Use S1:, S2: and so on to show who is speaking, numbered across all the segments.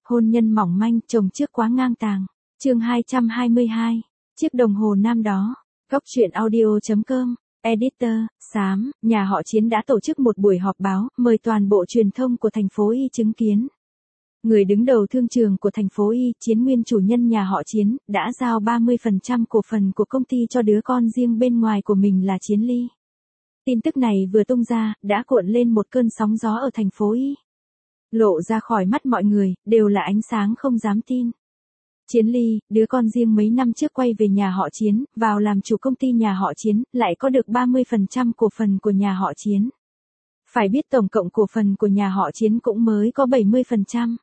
S1: Hôn nhân mỏng manh, chồng trước quá ngang tàng. Chương 222. Chiếc đồng hồ nam đó. Góc truyện audio.com. Editor, Xám, nhà họ Chiến đã tổ chức một buổi họp báo, mời toàn bộ truyền thông của thành phố Y chứng kiến. Người đứng đầu thương trường của thành phố Y, Chiến nguyên chủ nhân nhà họ Chiến, đã giao 30% cổ phần của công ty cho đứa con riêng bên ngoài của mình là Chiến Ly. Tin tức này vừa tung ra, đã cuộn lên một cơn sóng gió ở thành phố Y. Lộ ra khỏi mắt mọi người, đều là ánh sáng không dám tin. Chiến Ly, đứa con riêng mấy năm trước quay về nhà họ Chiến, vào làm chủ công ty nhà họ Chiến, lại có được 30% cổ phần của nhà họ Chiến. Phải biết tổng cộng cổ phần của nhà họ Chiến cũng mới có 70%.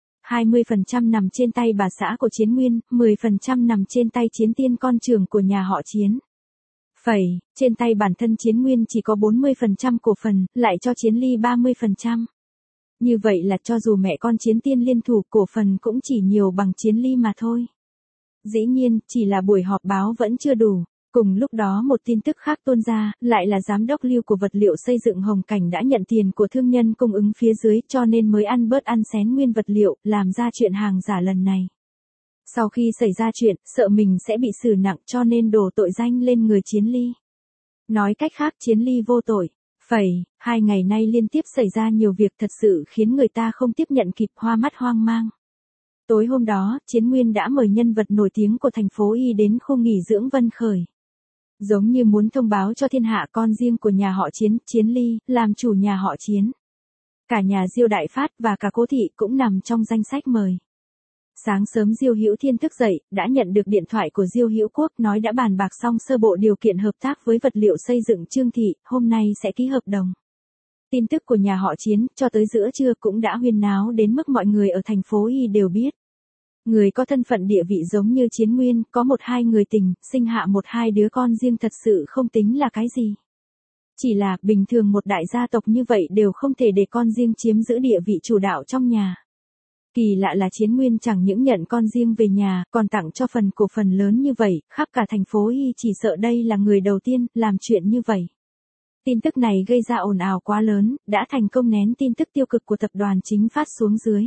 S1: 20% nằm trên tay bà xã của Chiến Nguyên, 10% nằm trên tay Chiến Tiên con trưởng của nhà họ Chiến. Trên tay bản thân Chiến Nguyên chỉ có 40% cổ phần, lại cho Chiến Ly 30%. Như vậy là cho dù mẹ con Chiến Tiên liên thủ, cổ phần cũng chỉ nhiều bằng Chiến Ly mà thôi. Dĩ nhiên, chỉ là buổi họp báo vẫn chưa đủ. Cùng lúc đó một tin tức khác tuôn ra, lại là giám đốc Lưu của vật liệu xây dựng Hồng Cảnh đã nhận tiền của thương nhân cung ứng phía dưới, cho nên mới ăn bớt ăn xén nguyên vật liệu, làm ra chuyện hàng giả lần này. Sau khi xảy ra chuyện, sợ mình sẽ bị xử nặng cho nên đổ tội danh lên người Chiến Ly. Nói cách khác, Chiến Ly vô tội. 2 ngày nay liên tiếp xảy ra nhiều việc thật sự khiến người ta không tiếp nhận kịp, hoa mắt hoang mang. Tối hôm đó, Chiến Nguyên đã mời nhân vật nổi tiếng của thành phố Y đến khu nghỉ dưỡng Vân Khởi. Giống như muốn thông báo cho thiên hạ con riêng của nhà họ Chiến, Chiến Ly, làm chủ nhà họ Chiến. Cả nhà Diêu Đại Phát và cả Cố Thị cũng nằm trong danh sách mời. Sáng sớm Diêu Hữu Thiên thức dậy, đã nhận được điện thoại của Diêu Hữu Quốc nói đã bàn bạc xong sơ bộ điều kiện hợp tác với vật liệu xây dựng Trương Thị, hôm nay sẽ ký hợp đồng. Tin tức của nhà họ Chiến, cho tới giữa trưa cũng đã huyên náo đến mức mọi người ở thành phố Y đều biết. Người có thân phận địa vị giống như Chiến Nguyên, có 1-2 người tình, sinh hạ 1-2 đứa con riêng thật sự không tính là cái gì. Chỉ là, bình thường một đại gia tộc như vậy đều không thể để con riêng chiếm giữ địa vị chủ đạo trong nhà. Kỳ lạ là Chiến Nguyên chẳng những nhận con riêng về nhà, còn tặng cho phần cổ phần lớn như vậy, khắp cả thành phố Y chỉ sợ đây là người đầu tiên làm chuyện như vậy. Tin tức này gây ra ồn ào quá lớn, đã thành công nén tin tức tiêu cực của tập đoàn Chính Phát xuống dưới.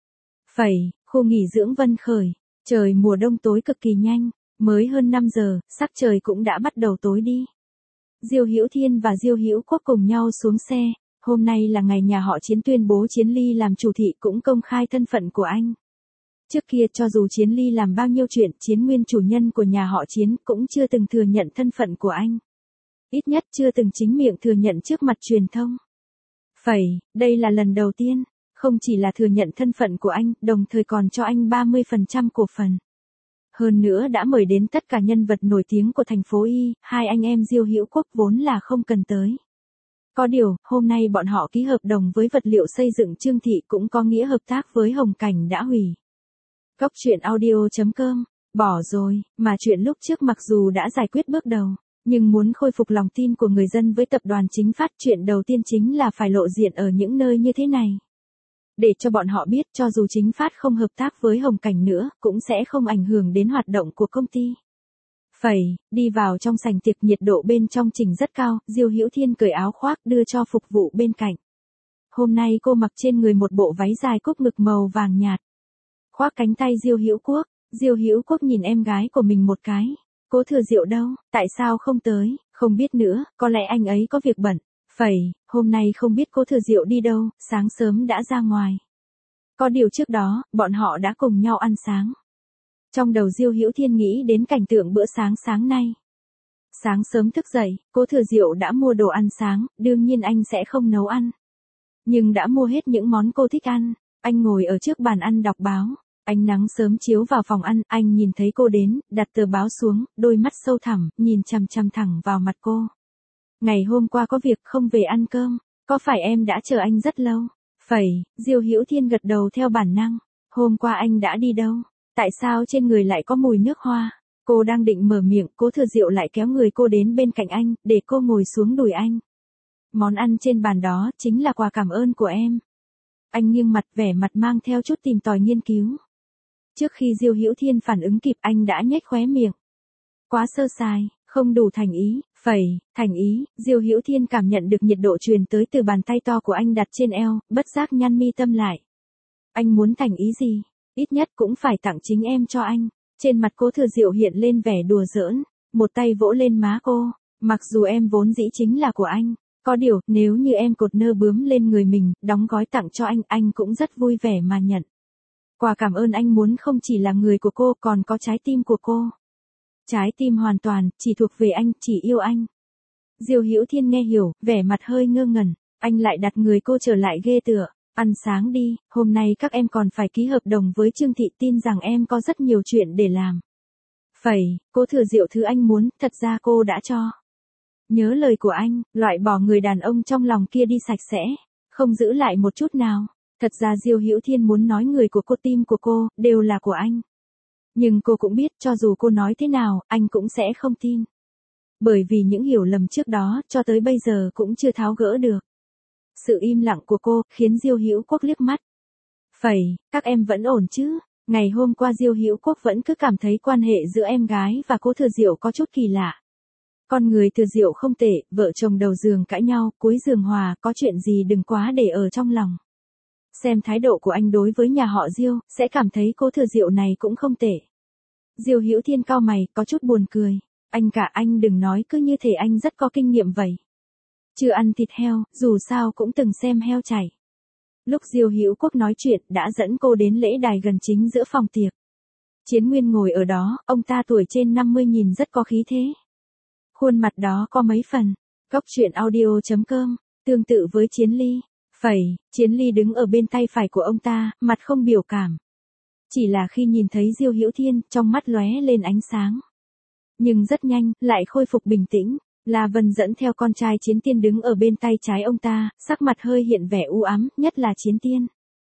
S1: Khu nghỉ dưỡng Vân Khởi, trời mùa đông tối cực kỳ nhanh, mới hơn 5 giờ, sắc trời cũng đã bắt đầu tối đi. Diêu Hữu Thiên và Diêu Hữu Quốc cùng nhau xuống xe. Hôm nay là ngày nhà họ Chiến tuyên bố Chiến Ly làm chủ thị, cũng công khai thân phận của anh. Trước kia cho dù Chiến Ly làm bao nhiêu chuyện, Chiến nguyên chủ nhân của nhà họ Chiến cũng chưa từng thừa nhận thân phận của anh. Ít nhất chưa từng chính miệng thừa nhận trước mặt truyền thông. Đây là lần đầu tiên, không chỉ là thừa nhận thân phận của anh, đồng thời còn cho anh 30% cổ phần. Hơn nữa đã mời đến tất cả nhân vật nổi tiếng của thành phố Y, hai anh em Diêu Hữu Quốc vốn là không cần tới. Có điều, hôm nay bọn họ ký hợp đồng với vật liệu xây dựng Trương Thị, cũng có nghĩa hợp tác với Hồng Cảnh đã hủy. Góc truyện audio.com. Bỏ rồi, mà chuyện lúc trước mặc dù đã giải quyết bước đầu, nhưng muốn khôi phục lòng tin của người dân với tập đoàn Chính Phát, chuyện đầu tiên chính là phải lộ diện ở những nơi như thế này. Để cho bọn họ biết cho dù Chính Phát không hợp tác với Hồng Cảnh nữa, cũng sẽ không ảnh hưởng đến hoạt động của công ty. Đi vào trong sảnh tiệc, nhiệt độ bên trong trình rất cao, Diêu Hữu Thiên cởi áo khoác đưa cho phục vụ bên cạnh. Hôm nay cô mặc trên người một bộ váy dài cúc ngực màu vàng nhạt. Khoác cánh tay Diêu Hữu Quốc. Diêu Hữu Quốc nhìn em gái của mình một cái. Cố Thừa Diệu đâu, tại sao không tới, không biết nữa, có lẽ anh ấy có việc bận. Hôm nay không biết Cố Thừa Diệu đi đâu, sáng sớm đã ra ngoài. Có điều trước đó, bọn họ đã cùng nhau ăn sáng. Trong đầu Diêu Hữu Thiên nghĩ đến cảnh tượng bữa sáng sáng nay. Sáng sớm thức dậy, Cố Thừa Diệu đã mua đồ ăn sáng, đương nhiên anh sẽ không nấu ăn. Nhưng đã mua hết những món cô thích ăn. Anh ngồi ở trước bàn ăn đọc báo. Ánh nắng sớm chiếu vào phòng ăn, anh nhìn thấy cô đến, đặt tờ báo xuống, đôi mắt sâu thẳm, nhìn chằm chằm thẳng vào mặt cô. Ngày hôm qua có việc không về ăn cơm, có phải em đã chờ anh rất lâu? Diêu Hữu Thiên gật đầu theo bản năng. Hôm qua anh đã đi đâu? Tại sao trên người lại có mùi nước hoa? Cô đang định mở miệng, Cố Thừa Diệu lại kéo người cô đến bên cạnh anh, để cô ngồi xuống đùi anh. Món ăn trên bàn đó chính là quà cảm ơn của em. Anh nghiêng mặt, vẻ mặt mang theo chút tìm tòi nghiên cứu. Trước khi Diêu Hữu Thiên phản ứng kịp, anh đã nhếch khóe miệng. Quá sơ sài, không đủ thành ý. Thành ý. Diêu Hữu Thiên cảm nhận được nhiệt độ truyền tới từ bàn tay to của anh đặt trên eo, bất giác nhăn mi tâm lại. Anh muốn thành ý gì? Ít nhất cũng phải tặng chính em cho anh. Trên mặt Cố Thừa Diệu hiện lên vẻ đùa giỡn, một tay vỗ lên má cô. Mặc dù em vốn dĩ chính là của anh. Có điều, nếu như em cột nơ bướm lên người mình, đóng gói tặng cho anh cũng rất vui vẻ mà nhận. Quà cảm ơn anh muốn không chỉ là người của cô còn có trái tim của cô. Trái tim hoàn toàn, chỉ thuộc về anh, chỉ yêu anh. Diêu Hữu Thiên nghe hiểu, vẻ mặt hơi ngơ ngẩn, anh lại đặt người cô trở lại ghê tựa. Ăn sáng đi, hôm nay các em còn phải ký hợp đồng với Trương Thị, tin rằng em có rất nhiều chuyện để làm. Phẩy, Cố Thừa Diệu thứ anh muốn, thật ra cô đã cho. Nhớ lời của anh, loại bỏ người đàn ông trong lòng kia đi sạch sẽ, không giữ lại một chút nào. Thật ra Diêu Hữu Thiên muốn nói người của cô, tim của cô, đều là của anh. Nhưng cô cũng biết cho dù cô nói thế nào, anh cũng sẽ không tin. Bởi vì những hiểu lầm trước đó, cho tới bây giờ cũng chưa tháo gỡ được. Sự im lặng của cô, khiến Diêu Hữu Quốc liếc mắt. Phẩy, các em vẫn ổn chứ? Ngày hôm qua Diêu Hữu Quốc vẫn cứ cảm thấy quan hệ giữa em gái và Cố Thừa Diệu có chút kỳ lạ. Con người Thừa Diệu không tệ, vợ chồng đầu giường cãi nhau, cuối giường hòa, có chuyện gì đừng quá để ở trong lòng. Xem thái độ của anh đối với nhà họ Diêu, sẽ cảm thấy Cố Thừa Diệu này cũng không tệ. Diêu Hữu Thiên cau mày, có chút buồn cười. Anh đừng nói cứ như thể anh rất có kinh nghiệm vậy. Chưa ăn thịt heo, dù sao cũng từng xem heo chảy. Lúc Diêu Hữu Quốc nói chuyện, đã dẫn cô đến lễ đài gần chính giữa phòng tiệc. Chiến Nguyên ngồi ở đó, ông ta tuổi trên 50 nhìn rất có khí thế. Khuôn mặt đó có mấy phần. Góc truyện audio.com, tương tự với Chiến Ly. Phẩy, Chiến Ly đứng ở bên tay phải của ông ta, mặt không biểu cảm. Chỉ là khi nhìn thấy Diêu Hữu Thiên, trong mắt lóe lên ánh sáng. Nhưng rất nhanh, lại khôi phục bình tĩnh. La Vân dẫn theo con trai Chiến Tiên đứng ở bên tay trái ông ta, sắc mặt hơi hiện vẻ u ám, nhất là Chiến Tiên.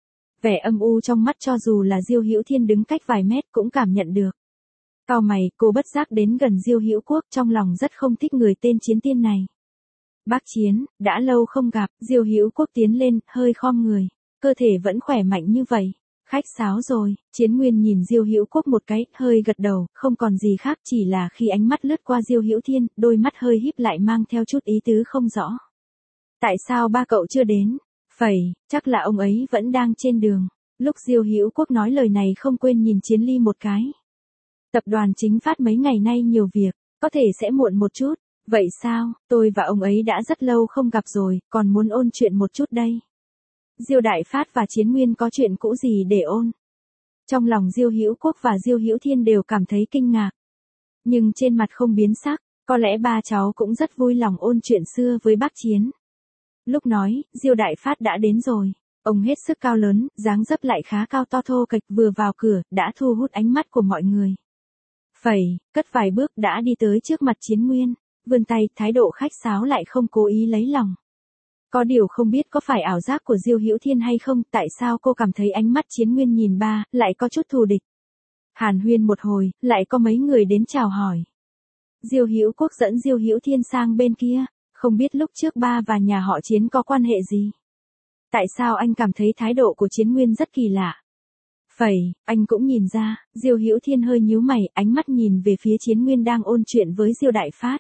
S1: Vẻ âm u trong mắt cho dù là Diêu Hữu Thiên đứng cách vài mét cũng cảm nhận được. Cau mày, cô bất giác đến gần Diêu Hữu Quốc, trong lòng rất không thích người tên Chiến Tiên này. Bác Chiến, đã lâu không gặp, Diêu Hữu Quốc tiến lên, hơi khom người, cơ thể vẫn khỏe mạnh như vậy. Khách sáo rồi, Chiến Nguyên nhìn Diêu Hữu Quốc một cái, hơi gật đầu, không còn gì khác, chỉ là khi ánh mắt lướt qua Diêu Hữu Thiên, đôi mắt hơi híp lại mang theo chút ý tứ không rõ. Tại sao ba cậu chưa đến? Phẩy, chắc là ông ấy vẫn đang trên đường. Lúc Diêu Hữu Quốc nói lời này không quên nhìn Chiến Ly một cái. Tập đoàn Chính Phát mấy ngày nay nhiều việc, có thể sẽ muộn một chút. Vậy sao, tôi và ông ấy đã rất lâu không gặp rồi, còn muốn ôn chuyện một chút đây. Diêu Đại Phát và Chiến Nguyên có chuyện cũ gì để ôn? Trong lòng Diêu Hữu Quốc và Diêu Hữu Thiên đều cảm thấy kinh ngạc. Nhưng trên mặt không biến sắc, có lẽ ba cháu cũng rất vui lòng ôn chuyện xưa với bác Chiến. Lúc nói, Diêu Đại Phát đã đến rồi. Ông hết sức cao lớn, dáng dấp lại khá cao to thô kệch, vừa vào cửa, đã thu hút ánh mắt của mọi người. Phẩy, cất vài bước đã đi tới trước mặt Chiến Nguyên, vươn tay, thái độ khách sáo lại không cố ý lấy lòng. Có điều không biết có phải ảo giác của Diêu Hữu Thiên hay không, tại sao cô cảm thấy ánh mắt Chiến Nguyên nhìn ba, lại có chút thù địch. Hàn huyên một hồi, lại có mấy người đến chào hỏi. Diêu Hữu Quốc dẫn Diêu Hữu Thiên sang bên kia, không biết lúc trước ba và nhà họ Chiến có quan hệ gì. Tại sao anh cảm thấy thái độ của Chiến Nguyên rất kỳ lạ? Phẩy, anh cũng nhìn ra, Diêu Hữu Thiên hơi nhíu mày, ánh mắt nhìn về phía Chiến Nguyên đang ôn chuyện với Diêu Đại Phát.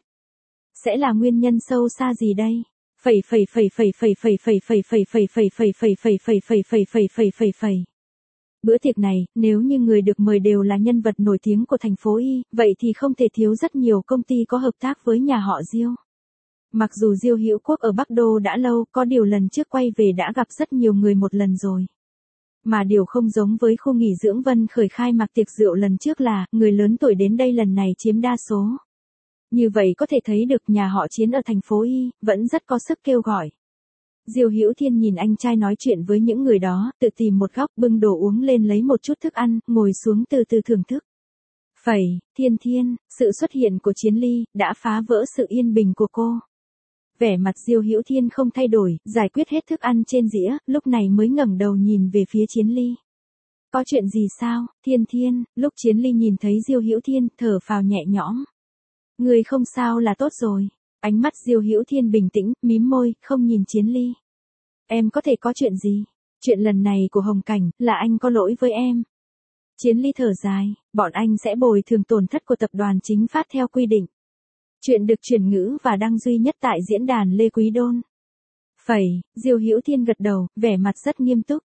S1: Sẽ là nguyên nhân sâu xa gì đây? Bữa tiệc này, nếu như người được mời đều là nhân vật nổi tiếng của thành phố Y, vậy thì không thể thiếu rất nhiều công ty có hợp tác với nhà họ Diêu. Mặc dù Diêu Hữu Quốc ở Bắc Đô đã lâu, có điều lần trước quay về đã gặp rất nhiều người một lần rồi. Mà điều không giống với khu nghỉ dưỡng Vân Khởi khai mạc tiệc rượu lần trước là, người lớn tuổi đến đây lần này chiếm đa số. Như vậy có thể thấy được nhà họ Chiến ở thành phố Y, vẫn rất có sức kêu gọi. Diêu Hữu Thiên nhìn anh trai nói chuyện với những người đó, tự tìm một góc bưng đồ uống lên lấy một chút thức ăn, ngồi xuống từ từ thưởng thức. Phẩy, Thiên, sự xuất hiện của Chiến Ly, đã phá vỡ sự yên bình của cô. Vẻ mặt Diêu Hữu Thiên không thay đổi, giải quyết hết thức ăn trên dĩa, lúc này mới ngẩng đầu nhìn về phía Chiến Ly. Có chuyện gì sao, Thiên, lúc Chiến Ly nhìn thấy Diêu Hữu Thiên, thở phào nhẹ nhõm. Người không sao là tốt rồi. Ánh mắt Diêu Hữu Thiên bình tĩnh, mím môi, không nhìn Chiến Ly. Em có thể có chuyện gì? Chuyện lần này của Hồng Cảnh, là anh có lỗi với em. Chiến Ly thở dài, bọn anh sẽ bồi thường tổn thất của tập đoàn Chính Phát theo quy định. Chuyện được chuyển ngữ và đăng duy nhất tại diễn đàn Lê Quý Đôn. Phẩy, Diêu Hữu Thiên gật đầu, vẻ mặt rất nghiêm túc.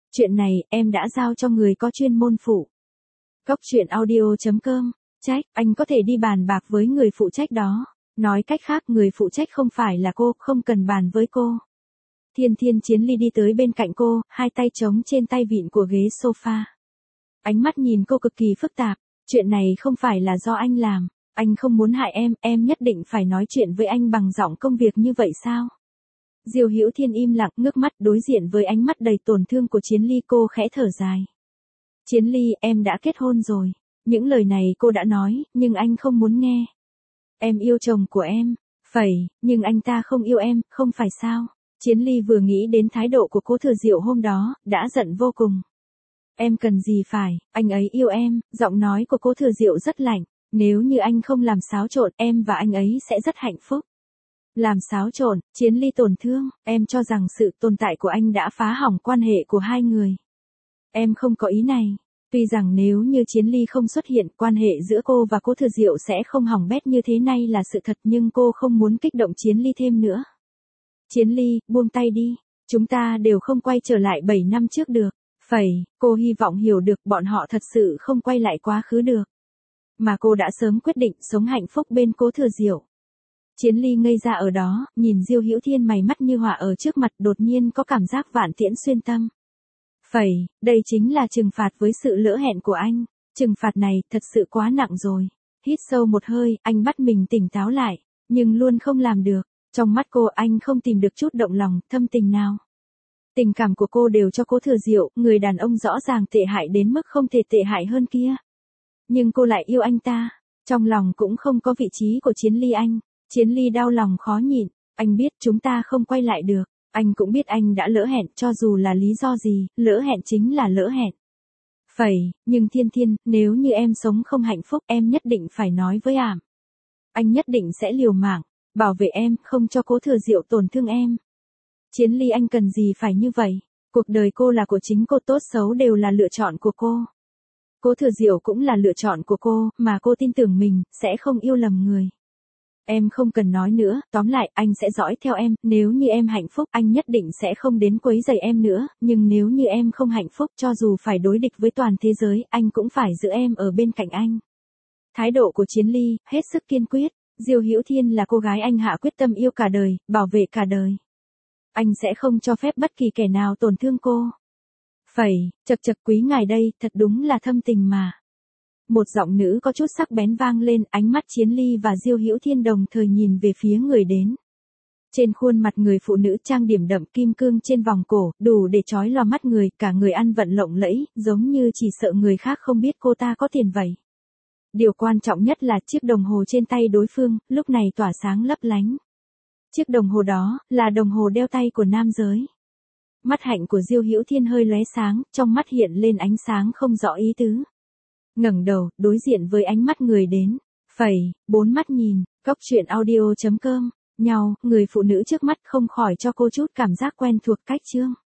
S1: Chuyện này em đã giao cho người có chuyên môn phụ. Cốc truyện audio.com. Trách, anh có thể đi bàn bạc với người phụ trách đó. Nói cách khác người phụ trách không phải là cô, không cần bàn với cô. Thiên Thiên Chiến Ly đi tới bên cạnh cô, hai tay chống trên tay vịn của ghế sofa. Ánh mắt nhìn cô cực kỳ phức tạp. Chuyện này không phải là do anh làm. Anh không muốn hại em nhất định phải nói chuyện với anh bằng giọng công việc như vậy sao? Diêu Hữu Thiên im lặng ngước mắt đối diện với ánh mắt đầy tổn thương của Chiến Ly, cô khẽ thở dài. Chiến Ly, em đã kết hôn rồi. Những lời này cô đã nói, nhưng anh không muốn nghe. Em yêu chồng của em. Nhưng anh ta không yêu em, không phải sao? Chiến Ly vừa nghĩ đến thái độ của Cố Thừa Diệu hôm đó, đã giận vô cùng. Em cần gì phải, anh ấy yêu em, giọng nói của Cố Thừa Diệu rất lạnh. Nếu như anh không làm xáo trộn, em và anh ấy sẽ rất hạnh phúc. Làm xáo trộn, Chiến Ly tổn thương, em cho rằng sự tồn tại của anh đã phá hỏng quan hệ của hai người. Em không có ý này. Tuy rằng nếu như Chiến Ly không xuất hiện, quan hệ giữa cô và Cố Thừa Diệu sẽ không hỏng bét như thế này là sự thật, nhưng cô không muốn kích động Chiến Ly thêm nữa. Chiến Ly, buông tay đi. Chúng ta đều không quay trở lại 7 năm trước được. Cô hy vọng hiểu được bọn họ thật sự không quay lại quá khứ được. Mà cô đã sớm quyết định sống hạnh phúc bên Cố Thừa Diệu. Chiến Ly ngây ra ở đó, nhìn Diêu Hữu Thiên mày mắt như họa ở trước mặt, đột nhiên có cảm giác vạn tiễn xuyên tâm. Đây chính là trừng phạt với sự lỡ hẹn của anh. Trừng phạt này thật sự quá nặng rồi. Hít sâu một hơi, anh bắt mình tỉnh táo lại, nhưng luôn không làm được. Trong mắt cô anh không tìm được chút động lòng, thâm tình nào. Tình cảm của cô đều cho Cố Thừa Diệu, người đàn ông rõ ràng tệ hại đến mức không thể tệ hại hơn kia. Nhưng cô lại yêu anh ta. Trong lòng cũng không có vị trí của Chiến Ly anh. Chiến Ly đau lòng khó nhịn. Anh biết chúng ta không quay lại được. Anh cũng biết anh đã lỡ hẹn, cho dù là lý do gì, lỡ hẹn chính là lỡ hẹn. Nhưng Thiên Thiên, nếu như em sống không hạnh phúc, em nhất định phải nói với ảm. Anh nhất định sẽ liều mạng, bảo vệ em, không cho Cố Thừa Diệu tổn thương em. Chiến Ly, anh cần gì phải như vậy? Cuộc đời cô là của chính cô, tốt xấu đều là lựa chọn của cô. Cố Thừa Diệu cũng là lựa chọn của cô, mà cô tin tưởng mình, sẽ không yêu lầm người. Em không cần nói nữa, tóm lại, anh sẽ dõi theo em, nếu như em hạnh phúc, anh nhất định sẽ không đến quấy rầy em nữa, nhưng nếu như em không hạnh phúc, cho dù phải đối địch với toàn thế giới, anh cũng phải giữ em ở bên cạnh anh. Thái độ của Chiến Ly, hết sức kiên quyết, Diêu Hữu Thiên là cô gái anh hạ quyết tâm yêu cả đời, bảo vệ cả đời. Anh sẽ không cho phép bất kỳ kẻ nào tổn thương cô. Chật quý ngài đây, thật đúng là thâm tình mà. Một giọng nữ có chút sắc bén vang lên, ánh mắt Chiến Ly và Diêu Hữu Thiên đồng thời nhìn về phía người đến. Trên khuôn mặt người phụ nữ trang điểm đậm, kim cương trên vòng cổ, đủ để chói lòa mắt người, cả người ăn vận lộng lẫy, giống như chỉ sợ người khác không biết cô ta có tiền vậy. Điều quan trọng nhất là chiếc đồng hồ trên tay đối phương, lúc này tỏa sáng lấp lánh. Chiếc đồng hồ đó, là đồng hồ đeo tay của nam giới. Mắt hạnh của Diêu Hữu Thiên hơi lóe sáng, trong mắt hiện lên ánh sáng không rõ ý tứ. Ngẩng đầu, đối diện với ánh mắt người đến. Bốn mắt nhìn, Cốc truyện audio.com. Nhau, người phụ nữ trước mắt không khỏi cho cô chút cảm giác quen thuộc cách chương.